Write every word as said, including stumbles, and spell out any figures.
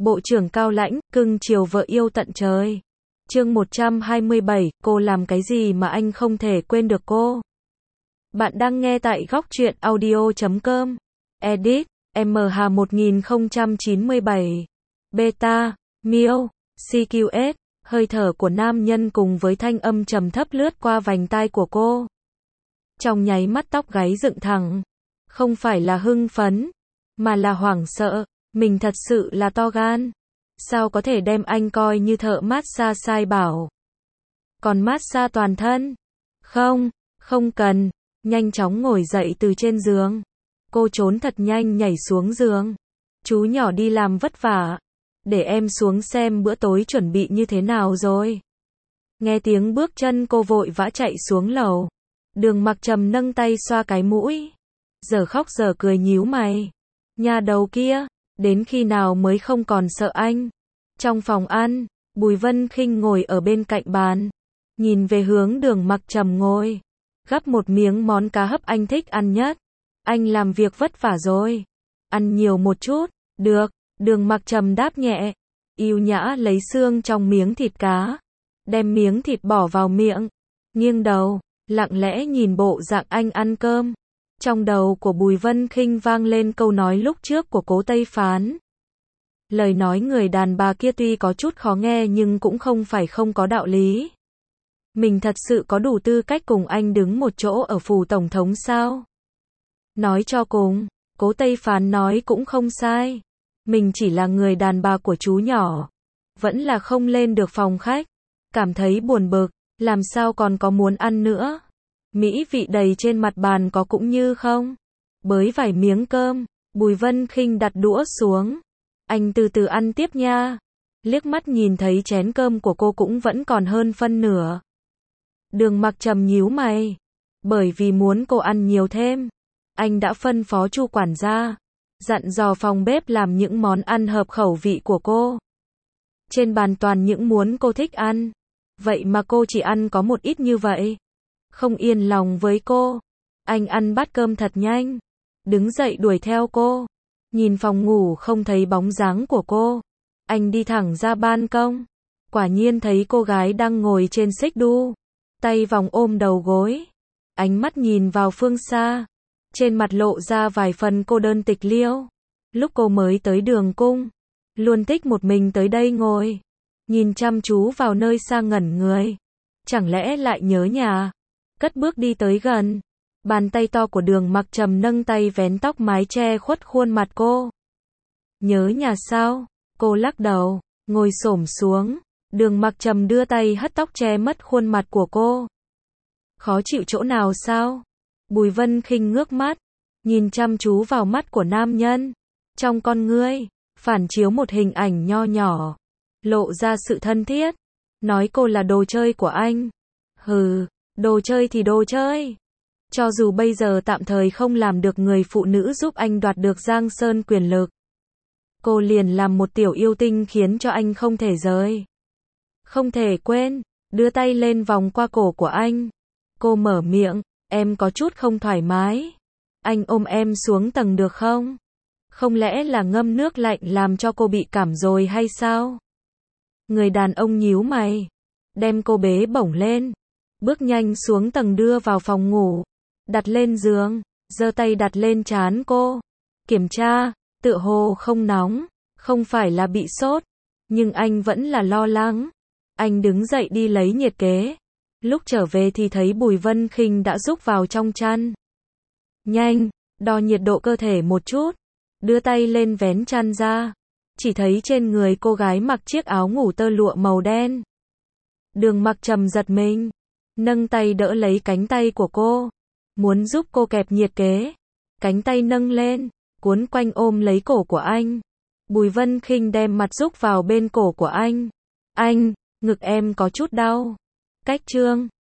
Bộ trưởng cao lãnh, cưng chiều vợ yêu tận trời. Chương một trăm hai mươi bảy, cô làm cái gì mà anh không thể quên được cô? Bạn đang nghe tại góc truyện audio chấm com. Edit, em hát một nghìn không trăm chín mươi bảy. Beta, Miêu, xê quy ét, hơi thở của nam nhân cùng với thanh âm trầm thấp lướt qua vành tai của cô. Trong nháy mắt tóc gáy dựng thẳng. Không phải là hưng phấn, mà là hoảng sợ. Mình thật sự là to gan. Sao có thể đem anh coi như thợ massage sai bảo? Còn massage toàn thân? Không, không cần. Nhanh chóng ngồi dậy từ trên giường. Cô trốn thật nhanh nhảy xuống giường. Chú nhỏ đi làm vất vả. Để em xuống xem bữa tối chuẩn bị như thế nào rồi. Nghe tiếng bước chân cô vội vã chạy xuống lầu. Đường Mặc Trầm nâng tay xoa cái mũi. Giờ khóc giờ cười nhíu mày. Nhà đầu kia, đến khi nào mới không còn sợ anh? Trong phòng ăn, Bùi Vân Khinh ngồi ở bên cạnh bàn. Nhìn về hướng Đường Mặc Trầm ngồi. Gắp một miếng món cá hấp anh thích ăn nhất. Anh làm việc vất vả rồi. Ăn nhiều một chút. Được. Đường Mặc Trầm đáp nhẹ. Yêu nhã lấy xương trong miếng thịt cá. Đem miếng thịt bỏ vào miệng. Nghiêng đầu, lặng lẽ nhìn bộ dạng anh ăn cơm. Trong đầu của Bùi Vân Khinh vang lên câu nói lúc trước của Cố Tây Phán. Lời nói người đàn bà kia tuy có chút khó nghe nhưng cũng không phải không có đạo lý. Mình thật sự có đủ tư cách cùng anh đứng một chỗ ở phủ tổng thống sao? Nói cho cùng, Cố Tây Phán nói cũng không sai. Mình chỉ là người đàn bà của chú nhỏ. Vẫn là không lên được phòng khách. Cảm thấy buồn bực, làm sao còn có muốn ăn nữa. Mỹ vị đầy trên mặt bàn có cũng như không. Bới vài miếng cơm, Bùi Vân Khinh đặt đũa xuống. Anh từ từ ăn tiếp nha. Liếc mắt nhìn thấy chén cơm của cô cũng vẫn còn hơn phân nửa. Đường Mặc Trầm nhíu mày. Bởi vì muốn cô ăn nhiều thêm, anh đã phân phó Chu quản gia, dặn dò phòng bếp làm những món ăn hợp khẩu vị của cô. Trên bàn toàn những muốn cô thích ăn. Vậy mà cô chỉ ăn có một ít như vậy. Không yên lòng với cô. Anh ăn bát cơm thật nhanh. Đứng dậy đuổi theo cô. Nhìn phòng ngủ không thấy bóng dáng của cô. Anh đi thẳng ra ban công. Quả nhiên thấy cô gái đang ngồi trên xích đu. Tay vòng ôm đầu gối. Ánh mắt nhìn vào phương xa. Trên mặt lộ ra vài phần cô đơn tịch liêu. Lúc cô mới tới đường cung. Luôn thích một mình tới đây ngồi. Nhìn chăm chú vào nơi xa ngẩn người. Chẳng lẽ lại nhớ nhà. Cất bước đi tới gần. Bàn tay to của Đường Mặc Trầm nâng tay vén tóc mái che khuất khuôn mặt cô. Nhớ nhà sao? Cô lắc đầu, ngồi xổm xuống. Đường Mặc Trầm đưa tay hất tóc che mất khuôn mặt của cô. Khó chịu chỗ nào sao? Bùi Vân Khinh ngước mắt, nhìn chăm chú vào mắt của nam nhân. Trong con ngươi, phản chiếu một hình ảnh nho nhỏ, lộ ra sự thân thiết. Nói cô là đồ chơi của anh. Hừ, đồ chơi thì đồ chơi. Cho dù bây giờ tạm thời không làm được người phụ nữ giúp anh đoạt được Giang Sơn quyền lực, cô liền làm một tiểu yêu tinh khiến cho anh không thể rời. Không thể quên, đưa tay lên vòng qua cổ của anh. Cô mở miệng, em có chút không thoải mái. Anh ôm em xuống tầng được không? Không lẽ là ngâm nước lạnh làm cho cô bị cảm rồi hay sao? Người đàn ông nhíu mày, đem cô bế bổng lên, bước nhanh xuống tầng đưa vào phòng ngủ, đặt lên giường, giơ tay đặt lên trán cô, kiểm tra, tựa hồ không nóng, không phải là bị sốt, nhưng anh vẫn là lo lắng. Anh đứng dậy đi lấy nhiệt kế. Lúc trở về thì thấy Bùi Vân Khinh đã rúc vào trong chăn. Nhanh, đo nhiệt độ cơ thể một chút. Đưa tay lên vén chăn ra. Chỉ thấy trên người cô gái mặc chiếc áo ngủ tơ lụa màu đen. Đường Mặc Trầm giật mình. Nâng tay đỡ lấy cánh tay của cô. Muốn giúp cô kẹp nhiệt kế. Cánh tay nâng lên, cuốn quanh ôm lấy cổ của anh. Bùi Vân Khinh đem mặt rúc vào bên cổ của anh. Anh, ngực em có chút đau. Cách trương,